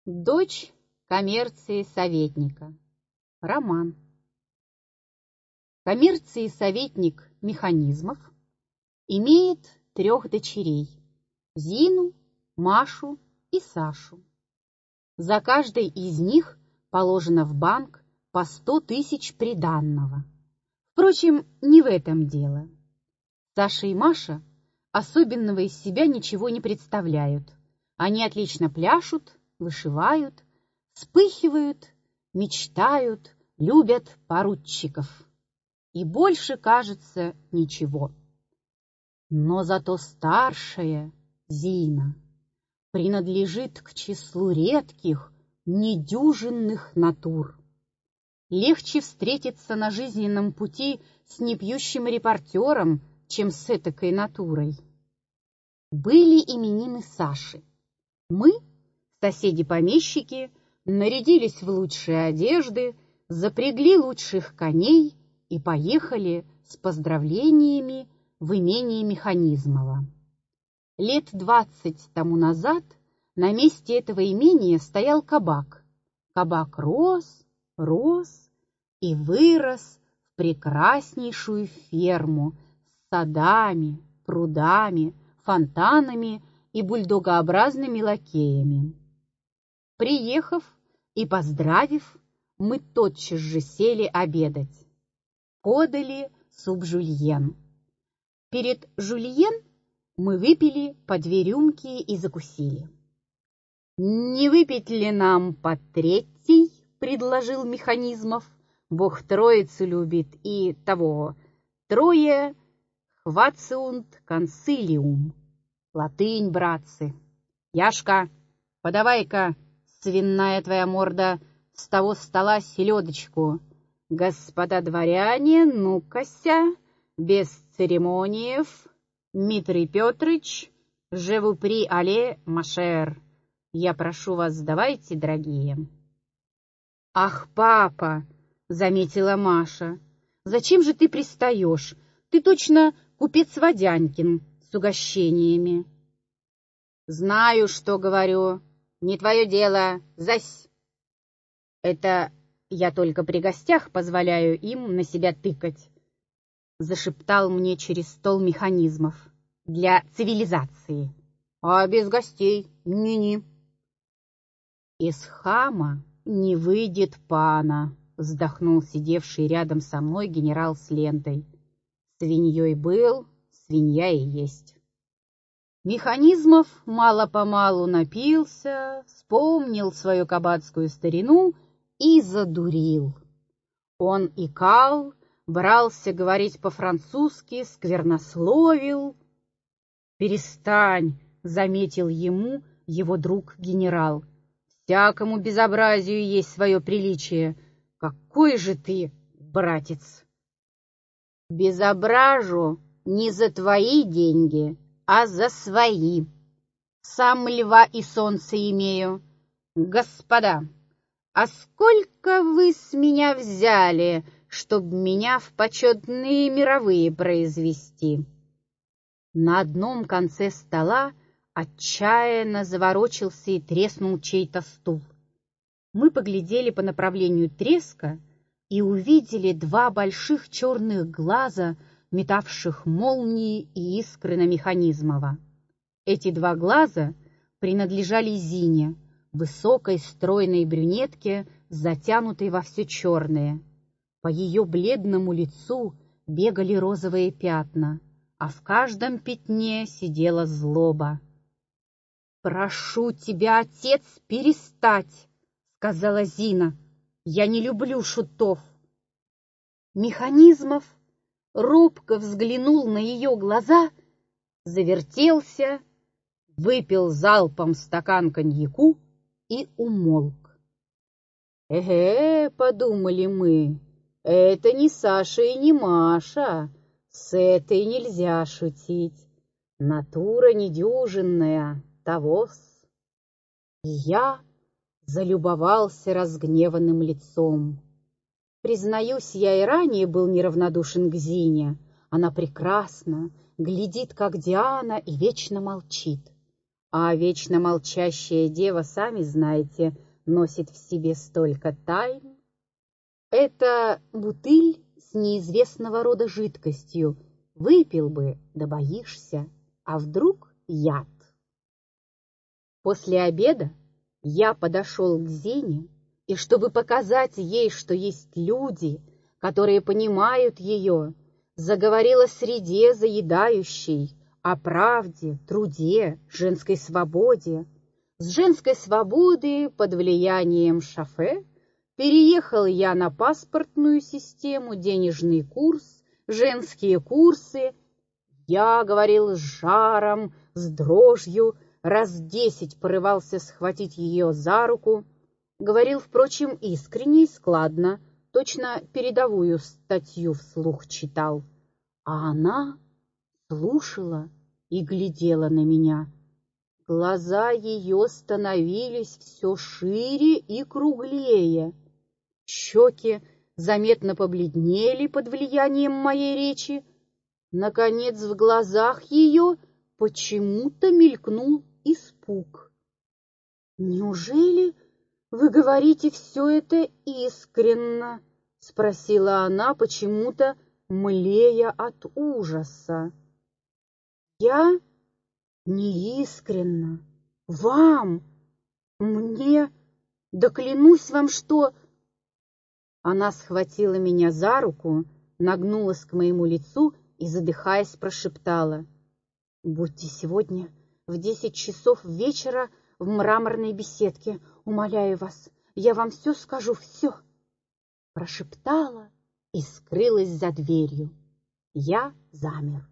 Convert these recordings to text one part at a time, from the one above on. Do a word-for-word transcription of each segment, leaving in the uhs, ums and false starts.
Дочь коммерции советника. Роман. Коммерции советник Механизмов имеет трех дочерей – Зину, Машу и Сашу. За каждой из них положено в банк по сто тысяч приданного. Впрочем, не в этом дело. Саша и Маша особенного из себя ничего не представляют. Они отлично пляшут, вышивают, вспыхивают, мечтают, любят поручиков. И больше, кажется, ничего. Но зато старшая, Зина, принадлежит к числу редких, недюжинных натур. Легче встретиться на жизненном пути с непьющим репортером, чем с этакой натурой. Были именины Саши. Мы, соседи-помещики, нарядились в лучшие одежды, запрягли лучших коней и поехали с поздравлениями в имение Механизмова. Лет двадцать тому назад на месте этого имения стоял кабак. Кабак рос, рос и вырос в прекраснейшую ферму с садами, прудами, фонтанами и бульдогообразными лакеями. Приехав и поздравив, мы тотчас же сели обедать. Подали суп жульен. Перед жульен мы выпили по две рюмки и закусили. «Не выпить ли нам по третьей?» — предложил Механизмов. «Бог троицу любит и того. Трое хвациунт консилиум». Латынь, братцы. Яшка, подавай-ка, свиная твоя морда, с того стола селедочку. Господа дворяне, ну-кася, без церемониев. Митрий Петрыч, je vous prie, allez, ma chère. Я прошу вас, давайте, дорогие. Ах, папа, заметила Маша, зачем же ты пристаешь? Ты точно купец Водянкин с угощениями. Знаю, что говорю. Не твое дело. Зась. Это я только при гостях позволяю им на себя тыкать, зашептал мне через стол Механизмов. Для цивилизации. А без гостей ни-ни. Из хама не выйдет пана, вздохнул сидевший рядом со мной генерал с лентой. Свиньей был, свинья и есть. Механизмов мало-помалу напился, вспомнил свою кабацкую старину и задурил. Он икал, брался говорить по-французски, сквернословил. «Перестань», — заметил ему его друг-генерал. «Всякому безобразию есть свое приличие. Какой же ты, братец!» «Безображу не за твои деньги, а за свои. Сам льва и солнце имею. Господа, а сколько вы с меня взяли, чтоб меня в почетные мировые произвести?» На одном конце стола отчаянно заворочился и треснул чей-то стул. Мы поглядели по направлению треска и увидели два больших черных глаза, метавших молнии и искры на Механизмова. Эти два глаза принадлежали Зине, высокой стройной брюнетке, затянутой во все черное. По ее бледному лицу бегали розовые пятна, а в каждом пятне сидела злоба. «Прошу тебя, отец, перестать!» — сказала Зина. «Я не люблю шутов». Механизмов робко взглянул на ее глаза, завертелся, выпил залпом стакан коньяку и умолк. «Эге, — подумали мы, — это не Саша и не Маша, с этой нельзя шутить, натура недюжинная, того-с». И я залюбовался разгневанным лицом. Признаюсь, я и ранее был неравнодушен к Зине. Она прекрасна, глядит, как Диана, и вечно молчит. А вечно молчащая дева, сами знаете, носит в себе столько тайн. Это бутыль с неизвестного рода жидкостью. Выпил бы, да боишься, а вдруг яд. После обеда я подошел к Зине, и чтобы показать ей, что есть люди, которые понимают ее, заговорил о среде заедающей, о правде, труде, женской свободе. С женской свободы под влиянием Шафе переехал я на паспортную систему, денежный курс, женские курсы. Я говорил с жаром, с дрожью, раз десять порывался схватить ее за руку. Говорил, впрочем, искренне и складно, точно передовую статью вслух читал. А она слушала и глядела на меня. Глаза ее становились все шире и круглее. Щеки заметно побледнели под влиянием моей речи. Наконец, в глазах ее почему-то мелькнул испуг. «Неужели вы говорите все это искренно?» — спросила она, почему-то млея от ужаса. «Я не искренно. Вам, мне, да клянусь вам, что...» Она схватила меня за руку, нагнулась к моему лицу и, задыхаясь, прошептала: «Будьте сегодня в десять часов вечера в мраморной беседке. Умоляю вас, я вам все скажу, все!» Прошептала и скрылась за дверью. Я замер.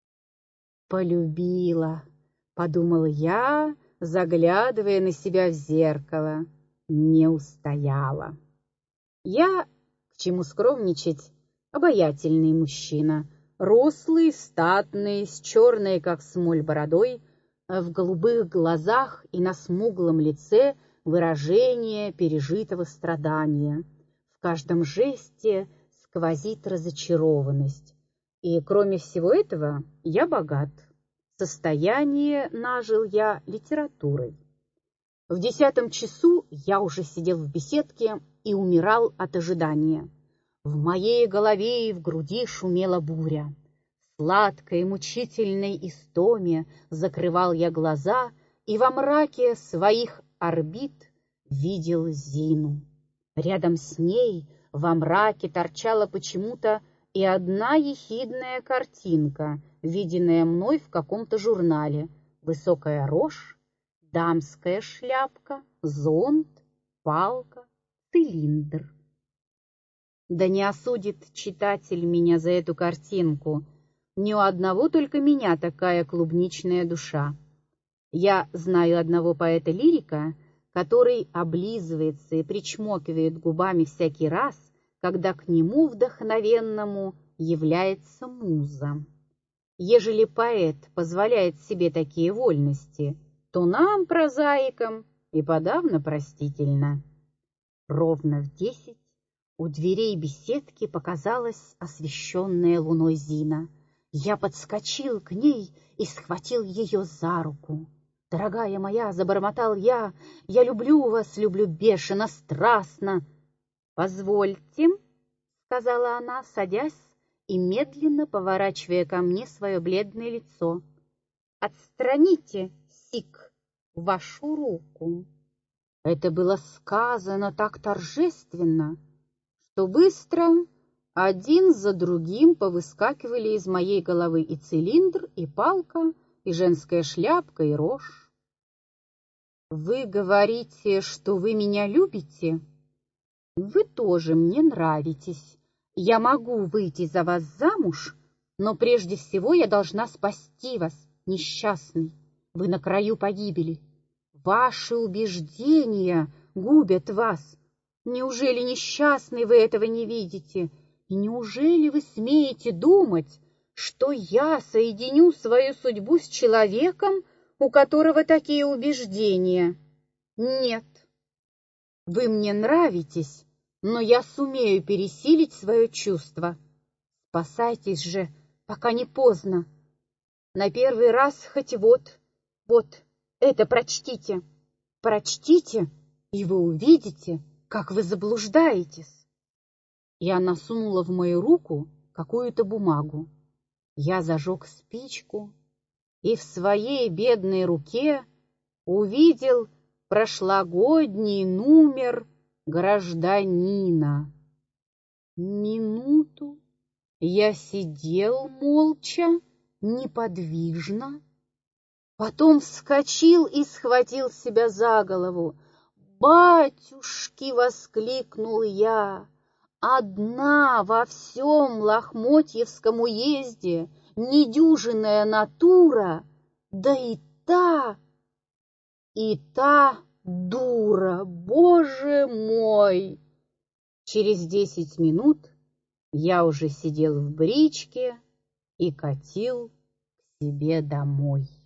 «Полюбила», — подумала я, заглядывая на себя в зеркало. Не устояла. Я, к чему скромничать, обаятельный мужчина, рослый, статный, с черной, как смоль, бородой, в голубых глазах и на смуглом лице выражение пережитого страдания. В каждом жесте сквозит разочарованность. И, кроме всего этого, я богат. Состояние нажил я литературой. В десятом часу я уже сидел в беседке и умирал от ожидания. В моей голове и в груди шумела буря. В сладкой, мучительной истоме закрывал я глаза и во мраке своих орбит видел Зину. Рядом с ней во мраке торчала почему-то и одна ехидная картинка, виденная мной в каком-то журнале: высокая рожь, дамская шляпка, зонт, палка, цилиндр. Да не осудит читатель меня за эту картинку. Не у одного только меня такая клубничная душа. Я знаю одного поэта-лирика, который облизывается и причмокивает губами всякий раз, когда к нему вдохновенному является муза. Ежели поэт позволяет себе такие вольности, то нам, прозаикам, и подавно простительно. Ровно в десять у дверей беседки показалась освещенная луной Зина. Я подскочил к ней и схватил ее за руку. «Дорогая моя», — забормотал я, — «я люблю вас, люблю бешено, страстно». «Позвольте», — сказала она, садясь и медленно поворачивая ко мне свое бледное лицо. «Отстраните, сик, вашу руку». Это было сказано так торжественно, что быстро один за другим повыскакивали из моей головы и цилиндр, и палка, и женская шляпка, и рожь. «Вы говорите, что вы меня любите? Вы тоже мне нравитесь. Я могу выйти за вас замуж, но прежде всего я должна спасти вас, несчастный. Вы на краю погибели. Ваши убеждения губят вас. Неужели, несчастный, вы этого не видите? И неужели вы смеете думать, что я соединю свою судьбу с человеком, у которого такие убеждения? Нет. Вы мне нравитесь, но я сумею пересилить свое чувство. Спасайтесь же, пока не поздно. На первый раз хоть вот, вот Это прочтите, прочтите, и вы увидите, как вы заблуждаетесь. И она сунула в мою руку какую-то бумагу. Я зажег спичку и в своей бедной руке увидел прошлогодний номер «Гражданина». Минуту я сидел молча, неподвижно, потом вскочил и схватил себя за голову. «Батюшки!» — воскликнул я. «Одна во всем Лохмотьевском уезде недюжинная натура, да и та, и та дура, Боже мой!» Через десять минут я уже сидел в бричке и катил к себе домой.